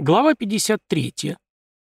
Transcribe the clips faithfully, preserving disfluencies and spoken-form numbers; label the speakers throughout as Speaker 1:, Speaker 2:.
Speaker 1: Глава пятьдесят третья.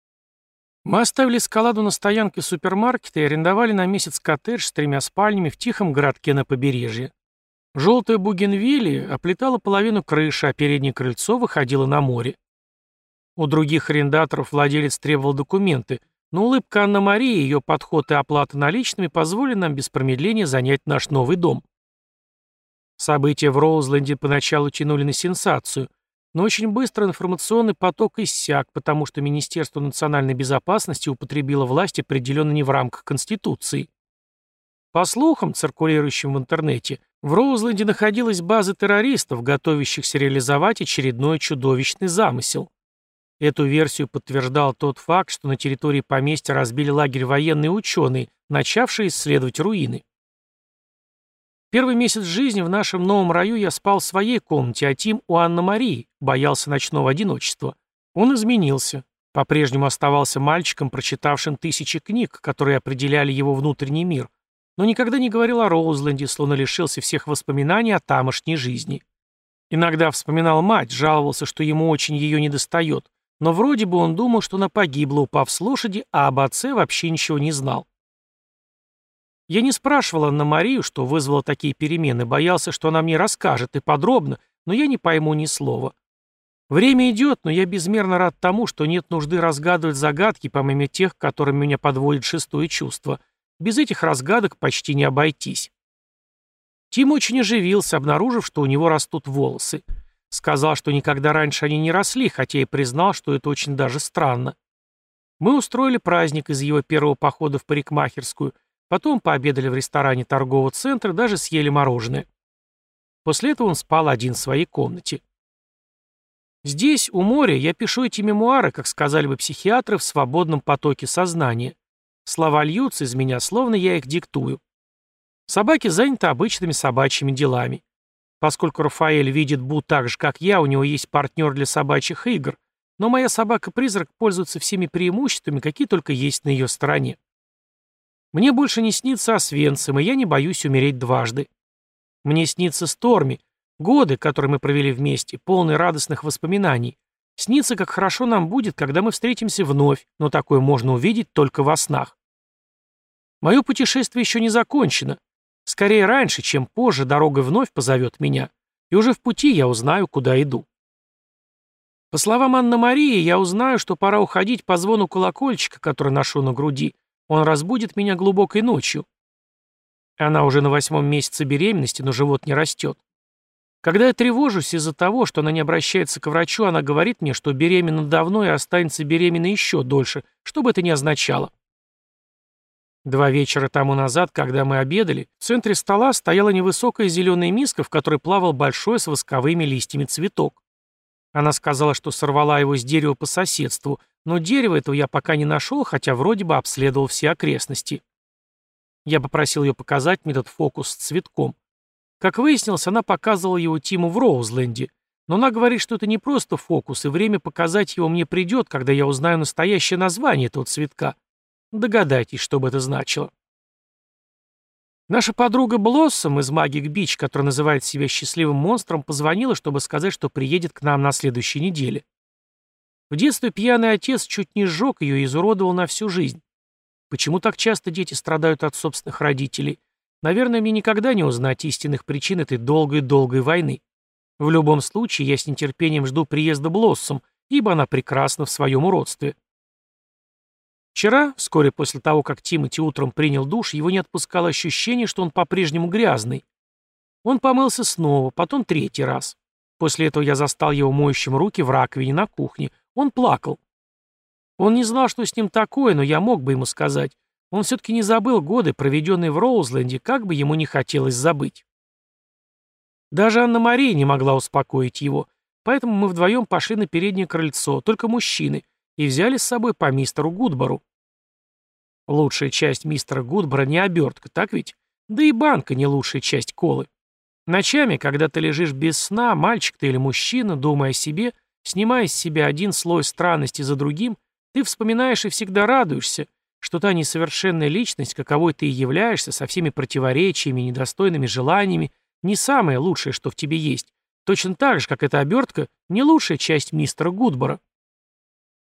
Speaker 1: Мы оставили Скаладу на стоянке супермаркета и арендовали на месяц коттедж с тремя спальнями в тихом городке на побережье. Желтая бугенвиллия оплетала половину крыши, а переднее крыльцо выходило на море. У других арендаторов владелец требовал документы, но улыбка Анна-Марии, ее подход и оплата наличными позволили нам без промедления занять наш новый дом. События в Роузленде поначалу тянули на сенсацию, но очень быстро информационный поток иссяк, потому что Министерство национальной безопасности употребило власть определенно не в рамках Конституции. По слухам, циркулирующим в интернете, в Роузленде находилась база террористов, готовящихся реализовать очередной чудовищный замысел. Эту версию подтверждал тот факт, что на территории поместья разбили лагерь военные ученые, начавшие исследовать руины. Первый месяц жизни в нашем новом раю я спал в своей комнате, а Тим у Анны-Марии, боялся ночного одиночества. Он изменился. По-прежнему оставался мальчиком, прочитавшим тысячи книг, которые определяли его внутренний мир, но никогда не говорил о Роузленде, словно лишился всех воспоминаний о тамошней жизни. Иногда вспоминал мать, жаловался, что ему очень ее недостает, но вроде бы он думал, что она погибла, упав с лошади, а об отце вообще ничего не знал. Я не спрашивал Анну-Марию, что вызвало такие перемены, боялся, что она мне расскажет, и подробно, но я не пойму ни слова. Время идет, но я безмерно рад тому, что нет нужды разгадывать загадки, помимо тех, которыми меня подводит шестое чувство. Без этих разгадок почти не обойтись. Тим очень оживился, обнаружив, что у него растут волосы. Сказал, что никогда раньше они не росли, хотя и признал, что это очень даже странно. Мы устроили праздник из его первого похода в парикмахерскую, потом пообедали в ресторане торгового центра, даже съели мороженое. После этого он спал один в своей комнате. Здесь, у моря, я пишу эти мемуары, как сказали бы психиатры, в свободном потоке сознания. Слова льются из меня, словно я их диктую. Собаки заняты обычными собачьими делами. Поскольку Рафаэль видит Бу так же, как я, у него есть партнер для собачьих игр, но моя собака-призрак пользуется всеми преимуществами, какие только есть на ее стороне. Мне больше не снится Освенцим, и я не боюсь умереть дважды. Мне снится Сторми, годы, которые мы провели вместе, полные радостных воспоминаний. Снится, как хорошо нам будет, когда мы встретимся вновь, но такое можно увидеть только во снах. Мое путешествие еще не закончено. Скорее раньше, чем позже, дорога вновь позовет меня, и уже в пути я узнаю, куда иду. По словам Анны-Марии, я узнаю, что пора уходить по звону колокольчика, который ношу на груди. Он разбудит меня глубокой ночью. Она уже на восьмом месяце беременности, но живот не растет. Когда я тревожусь из-за того, что она не обращается к врачу, она говорит мне, что беременна давно и останется беременной еще дольше, что бы это ни означало. Два вечера тому назад, когда мы обедали, в центре стола стояла невысокая зеленая миска, в которой плавал большой с восковыми листьями цветок. Она сказала, что сорвала его с дерева по соседству, но дерева этого я пока не нашел, хотя вроде бы обследовал все окрестности. Я попросил ее показать мне этот фокус с цветком. Как выяснилось, она показывала его Тиму в Роузленде, но она говорит, что это не просто фокус, и время показать его мне придет, когда я узнаю настоящее название этого цветка. Догадайтесь, что бы это значило. Наша подруга Блоссом из Магик Бич, которая называет себя счастливым монстром, позвонила, чтобы сказать, что приедет к нам на следующей неделе. В детстве пьяный отец чуть не сжег ее и изуродовал на всю жизнь. Почему так часто дети страдают от собственных родителей? Наверное, мне никогда не узнать истинных причин этой долгой-долгой войны. В любом случае, я с нетерпением жду приезда Блоссом, ибо она прекрасна в своем уродстве. Вчера, вскоре после того, как Тимоти утром принял душ, его не отпускало ощущение, что он по-прежнему грязный. Он помылся снова, потом третий раз. После этого я застал его моющим руки в раковине на кухне. Он плакал. Он не знал, что с ним такое, но я мог бы ему сказать. Он все-таки не забыл годы, проведенные в Роузленде, как бы ему не хотелось забыть. Даже Анна-Мария не могла успокоить его, поэтому мы вдвоем пошли на переднее крыльцо, только мужчины, и взяли с собой по мистеру Гудбору. Лучшая часть мистера Гудбора не обертка, так ведь? Да и банка не лучшая часть колы. Ночами, когда ты лежишь без сна, мальчик ты или мужчина, думая о себе, снимая с себя один слой странности за другим, ты вспоминаешь и всегда радуешься, что та несовершенная личность, каковой ты и являешься, со всеми противоречиями и недостойными желаниями, не самое лучшее, что в тебе есть, точно так же, как эта обертка, не лучшая часть мистера Гудбора.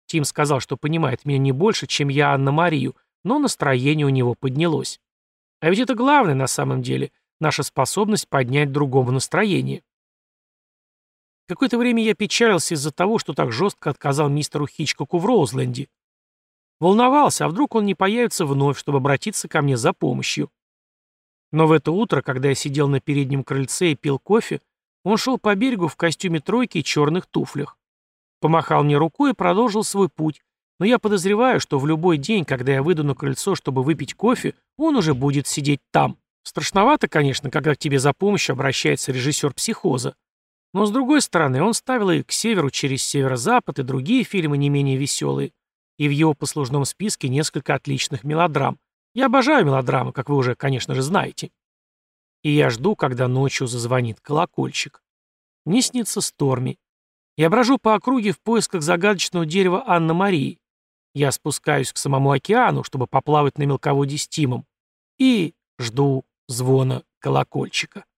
Speaker 1: Тим сказал, что понимает меня не больше, чем я Анна-Марию, но настроение у него поднялось. А ведь это главное на самом деле, наша способность поднять другому настроение. Какое-то время я печалился из-за того, что так жестко отказал мистеру Хичкоку в Роузленде. Волновался, а вдруг он не появится вновь, чтобы обратиться ко мне за помощью. Но в это утро, когда я сидел на переднем крыльце и пил кофе, он шел по берегу в костюме тройки и черных туфлях. Помахал мне рукой и продолжил свой путь, но я подозреваю, что в любой день, когда я выйду на крыльцо, чтобы выпить кофе, он уже будет сидеть там. Страшновато, конечно, когда к тебе за помощью обращается режиссер «Психоза». Но, с другой стороны, он ставил и «К северу через северо-запад» и другие фильмы не менее веселые. И в его послужном списке несколько отличных мелодрам. Я обожаю мелодрамы, как вы уже, конечно же, знаете. И я жду, когда ночью зазвонит колокольчик. Мне снится Сторми. Я брожу по округе в поисках загадочного дерева Анна-Марии. Я спускаюсь к самому океану, чтобы поплавать на мелководье с Тимом. И жду звона колокольчика.